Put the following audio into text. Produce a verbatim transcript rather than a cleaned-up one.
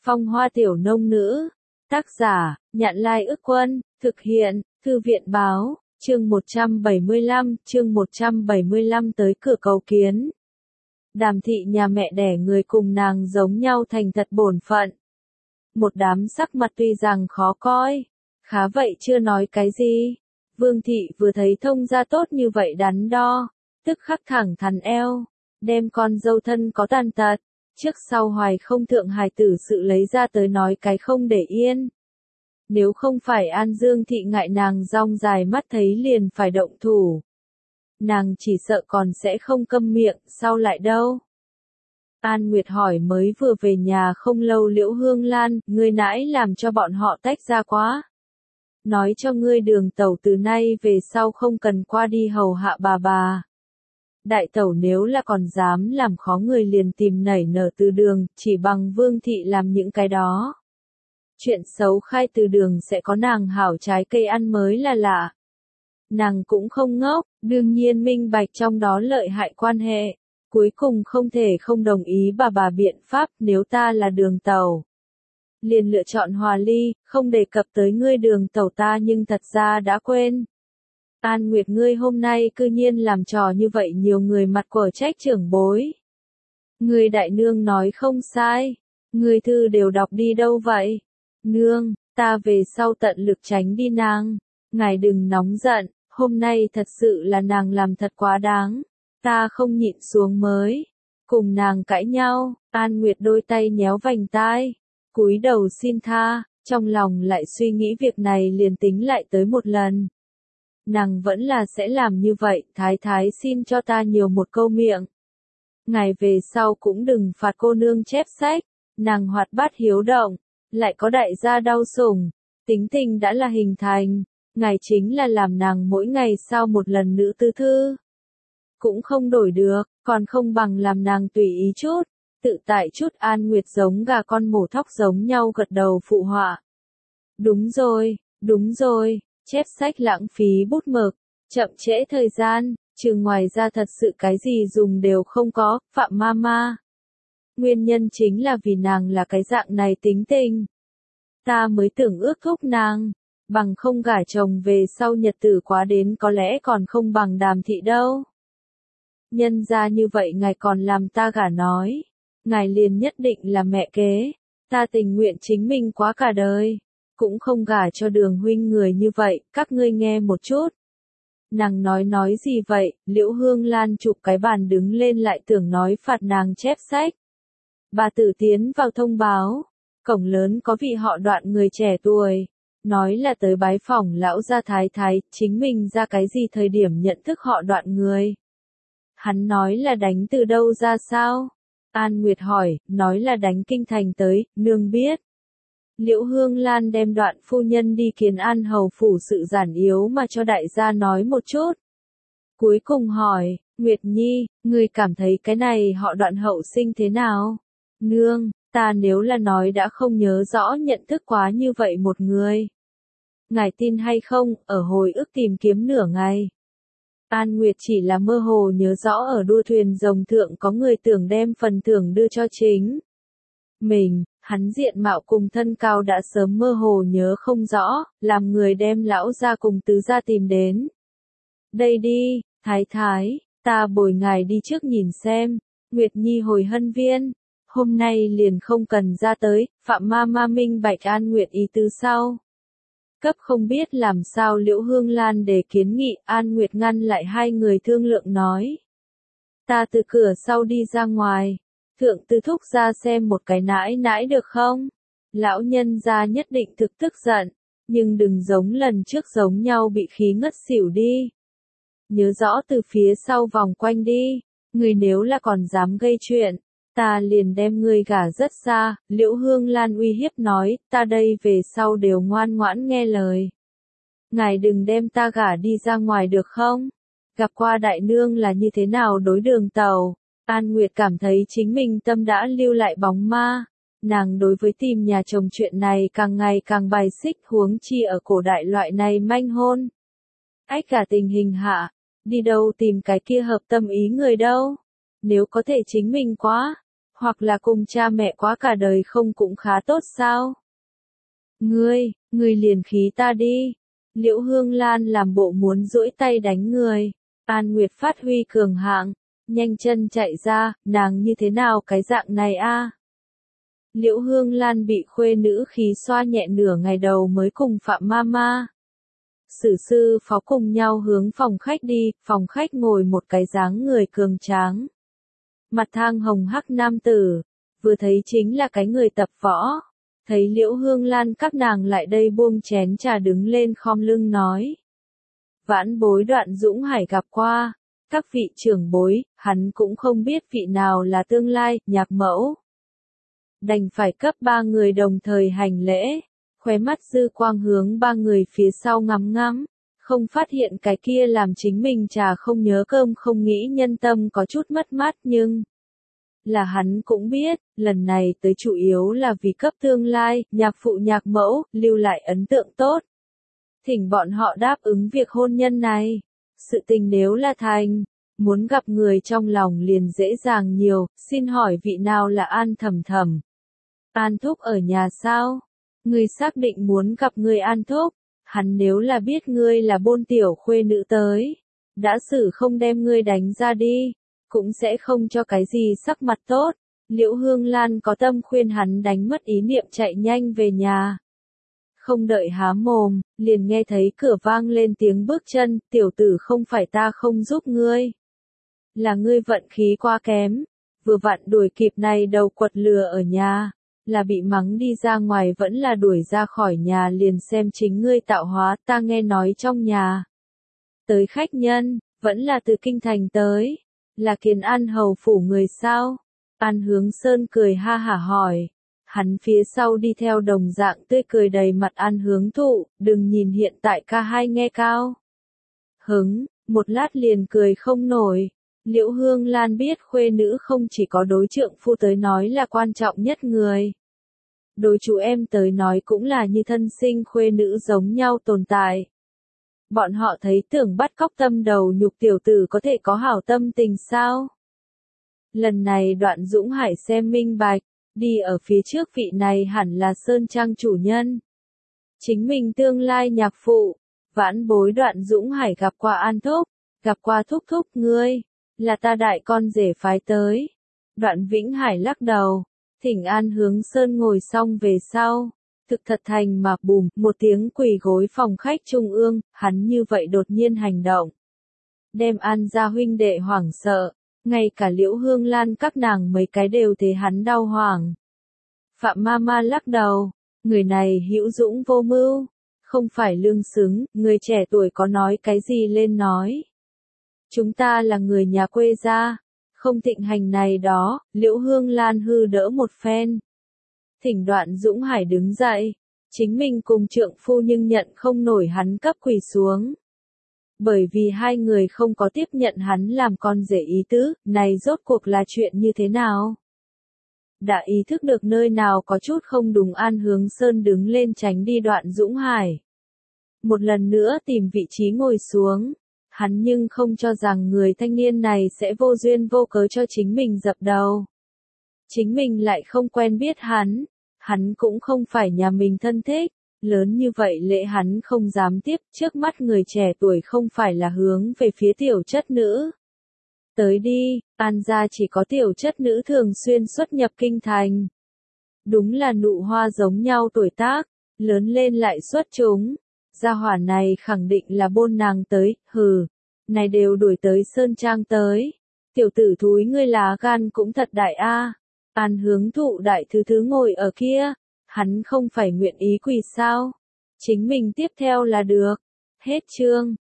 Phong hoa tiểu nông nữ. Tác giả, Nhạn Lai Ức Quân, thực hiện, Thư viện báo, chương một trăm bảy mươi lăm, chương một trăm bảy mươi lăm tới cửa cầu kiến. Đàm thị nhà mẹ đẻ người cùng nàng giống nhau thành thật bổn phận. Một đám sắc mặt tuy rằng khó coi, khá vậy chưa nói cái gì. Vương thị vừa thấy thông gia tốt như vậy đắn đo, tức khắc thẳng thắn eo, đem con dâu thân có tàn tật, trước sau hoài không thượng hài tử sự lấy ra tới nói cái không để yên. Nếu không phải An Dương thị ngại nàng rong dài mắt thấy liền phải động thủ, nàng chỉ sợ còn sẽ không câm miệng, sau lại đâu. An Nguyệt hỏi mới vừa về nhà không lâu Liễu Hương Lan, ngươi nãi làm cho bọn họ tách ra quá. Nói cho ngươi Đường tẩu từ nay về sau không cần qua đi hầu hạ bà bà. Đại tẩu nếu là còn dám làm khó người liền tìm nảy nở từ Đường, chỉ bằng Vương thị làm những cái đó. Chuyện xấu khai từ Đường sẽ có nàng hảo trái cây ăn mới là lạ. Nàng cũng không ngốc, đương nhiên minh bạch trong đó lợi hại quan hệ. Cuối cùng không thể không đồng ý bà bà biện pháp, nếu ta là Đường tẩu liền lựa chọn hòa ly, không đề cập tới ngươi Đường tẩu ta nhưng thật ra đã quên. An Nguyệt ngươi hôm nay cư nhiên làm trò như vậy nhiều người mặt của trách trưởng bối. Ngươi đại nương nói không sai, ngươi thư đều đọc đi đâu vậy? Nương, ta về sau tận lực tránh đi nàng, ngài đừng nóng giận, hôm nay thật sự là nàng làm thật quá đáng, ta không nhịn xuống mới. Cùng nàng cãi nhau, An Nguyệt đôi tay nhéo vành tai, cúi đầu xin tha, trong lòng lại suy nghĩ việc này liền tính lại tới một lần. Nàng vẫn là sẽ làm như vậy, thái thái xin cho ta nhiều một câu miệng. Ngài về sau cũng đừng phạt cô nương chép sách, nàng hoạt bát hiếu động, lại có đại gia đau sủng, tính tình đã là hình thành, ngài chính là làm nàng mỗi ngày sau một lần nữ tư thư. Cũng không đổi được, còn không bằng làm nàng tùy ý chút, tự tại chút. An Nguyệt giống gà con mổ thóc giống nhau gật đầu phụ họa. Đúng rồi, đúng rồi. Chép sách lãng phí bút mực, chậm trễ thời gian, trừ ngoài ra thật sự cái gì dùng đều không có, Phạm Mama. Nguyên nhân chính là vì nàng là cái dạng này tính tình. Ta mới tưởng ước thúc nàng, bằng không gả chồng về sau nhật tử quá đến có lẽ còn không bằng Đàm thị đâu. Nhân ra như vậy ngài còn làm ta gả nói, ngài liền nhất định là mẹ kế, ta tình nguyện chính mình quá cả đời. Cũng không gả cho Đường huynh người như vậy, các ngươi nghe một chút. Nàng nói nói gì vậy, Liễu Hương Lan chụp cái bàn đứng lên lại tưởng nói phạt nàng chép sách. Bà tử tiến vào thông báo, cổng lớn có vị họ Đoạn người trẻ tuổi, nói là tới bái phỏng lão gia thái thái, chính mình ra cái gì thời điểm nhận thức họ Đoạn người. Hắn nói là đánh từ đâu ra sao? An Nguyệt hỏi, nói là đánh kinh thành tới, nương biết. Liễu Hương Lan đem Đoạn phu nhân đi kiến An hầu phủ sự giản yếu mà cho đại gia nói một chút. Cuối cùng hỏi, Nguyệt Nhi, ngươi cảm thấy cái này họ Đoạn hậu sinh thế nào? Nương, ta nếu là nói đã không nhớ rõ nhận thức quá như vậy một người. Ngài tin hay không, ở hồi ức tìm kiếm nửa ngày. An Nguyệt chỉ là mơ hồ nhớ rõ ở đua thuyền rồng thượng có người tưởng đem phần thưởng đưa cho chính mình. Hắn diện mạo cùng thân cao đã sớm mơ hồ nhớ không rõ, làm người đem lão ra cùng tứ ra tìm đến. Đây đi, thái thái, ta bồi ngài đi trước nhìn xem. Nguyệt Nhi hồi hân viên, hôm nay liền không cần ra tới, Phạm Ma Ma minh bạch An Nguyệt ý tứ sau. Cấp không biết làm sao Liễu Hương Lan để kiến nghị, An Nguyệt ngăn lại hai người thương lượng nói. Ta từ cửa sau đi ra ngoài. Thượng tư thúc ra xem một cái nãi nãi được không? Lão nhân gia nhất định thực tức giận, nhưng đừng giống lần trước giống nhau bị khí ngất xỉu đi. Nhớ rõ từ phía sau vòng quanh đi, người nếu là còn dám gây chuyện, ta liền đem ngươi gả rất xa. Liễu Hương Lan uy hiếp nói, ta đây về sau đều ngoan ngoãn nghe lời. Ngài đừng đem ta gả đi ra ngoài được không? Gặp qua đại nương là như thế nào đối Đường tẩu? An Nguyệt cảm thấy chính mình tâm đã lưu lại bóng ma, nàng đối với tìm nhà chồng chuyện này càng ngày càng bài xích, huống chi ở cổ đại loại này manh hôn. Ách cả tình hình hạ, đi đâu tìm cái kia hợp tâm ý người đâu, nếu có thể chính mình quá, Hoặc là cùng cha mẹ quá cả đời không cũng khá tốt sao? Ngươi, ngươi liền khí ta đi. Liễu Hương Lan làm bộ muốn duỗi tay đánh người. An Nguyệt phát huy cường hạng, nhanh chân chạy ra, nàng như thế nào cái dạng này a? Liễu Hương Lan bị khuê nữ khí xoa nhẹ nửa ngày đầu mới cùng Phạm Mama. Sử sư phó cùng nhau hướng phòng khách đi, phòng khách ngồi một cái dáng người cường tráng. Mặt thang hồng hắc nam tử, vừa thấy chính là cái người tập võ. Thấy Liễu Hương Lan các nàng lại đây buông chén trà đứng lên khom lưng nói. Vãn bối Đoạn Dũng Hải gặp qua, các vị trưởng bối, hắn cũng không biết vị nào là tương lai, nhạc mẫu. Đành phải cấp ba người đồng thời hành lễ, khóe mắt dư quang hướng ba người phía sau ngắm ngắm, không phát hiện cái kia làm chính mình trà không nhớ cơm không nghĩ nhân tâm có chút mất mát nhưng... Là hắn cũng biết, lần này tới chủ yếu là vì cấp tương lai, nhạc phụ nhạc mẫu, lưu lại ấn tượng tốt. Thỉnh bọn họ đáp ứng việc hôn nhân này. Sự tình nếu là thành, muốn gặp người trong lòng liền dễ dàng nhiều, xin hỏi vị nào là An Thầm Thầm? An Thúc ở nhà sao? Ngươi xác định muốn gặp người An Thúc, hắn nếu là biết ngươi là bôn tiểu khuê nữ tới, đã xử không đem ngươi đánh ra đi, cũng sẽ không cho cái gì sắc mặt tốt. Liễu Hương Lan có tâm khuyên hắn đánh mất ý niệm chạy nhanh về nhà. Không đợi há mồm, liền nghe thấy cửa vang lên tiếng bước chân, tiểu tử không phải ta không giúp ngươi. Là ngươi vận khí quá kém, vừa vặn đuổi kịp này đầu quật lừa ở nhà, là bị mắng đi ra ngoài vẫn là đuổi ra khỏi nhà liền xem chính ngươi tạo hóa, ta nghe nói trong nhà. Tới khách nhân, vẫn là từ kinh thành tới, là Kiến An hầu phủ người sao? An Hướng Sơn cười ha hả hỏi. Hắn phía sau đi theo đồng dạng tươi cười đầy mặt An Hướng Thụ, đừng nhìn hiện tại ca hai nghe cao. Hứng, một lát liền cười không nổi. Liễu Hương Lan biết khuê nữ không chỉ có đối trượng phu tới nói là quan trọng nhất người. Đối chú em tới nói cũng là như thân sinh khuê nữ giống nhau tồn tại. Bọn họ thấy tưởng bắt cóc tâm đầu nhục tiểu tử có thể có hảo tâm tình sao? Lần này Đoạn Dũng Hải xem minh bạch, đi ở phía trước vị này hẳn là Sơn Trang chủ nhân. Chính mình tương lai nhạc phụ, vãn bối Đoạn Dũng Hải gặp qua An Thúc, gặp qua thúc thúc ngươi, là ta đại con rể phái tới. Đoạn Vĩnh Hải lắc đầu, thỉnh An Hướng Sơn ngồi xong về sau. Thực thật thành mà bùm, một tiếng quỳ gối phòng khách trung ương, hắn như vậy đột nhiên hành động. Đem An gia huynh đệ hoảng sợ, ngay cả Liễu Hương Lan các nàng mấy cái đều thấy hắn đau hoảng. Phạm Mama lắc đầu, người này hữu dũng vô mưu, không phải lương xứng, người trẻ tuổi có nói cái gì lên nói. Chúng ta là người nhà quê gia, không thịnh hành này đó, Liễu Hương Lan hư đỡ một phen. Thỉnh Đoạn Dũng Hải đứng dậy, chính mình cùng trượng phu nhưng nhận không nổi hắn cấp quỳ xuống. Bởi vì hai người không có tiếp nhận hắn làm con rể ý tứ, này rốt cuộc là chuyện như thế nào? Đã ý thức được nơi nào có chút không đúng An Hướng Sơn đứng lên tránh đi Đoạn Dũng Hải. Một lần nữa tìm vị trí ngồi xuống, hắn nhưng không cho rằng người thanh niên này sẽ vô duyên vô cớ cho chính mình dập đầu. Chính mình lại không quen biết hắn, hắn cũng không phải nhà mình thân thích, lớn như vậy lễ hắn không dám tiếp, trước mắt người trẻ tuổi không phải là hướng về phía tiểu chất nữ. Tới đi, An gia chỉ có tiểu chất nữ thường xuyên xuất nhập kinh thành. Đúng là nụ hoa giống nhau tuổi tác, lớn lên lại xuất chúng. Gia hỏa này khẳng định là bôn nàng tới, hừ, này đều đuổi tới Sơn Trang tới. Tiểu tử thúi ngươi lá gan cũng thật đại a. An Hướng Thụ đại thứ thứ ngồi ở kia, hắn không phải nguyện ý quỳ sao? Chính mình tiếp theo là được. Hết chương.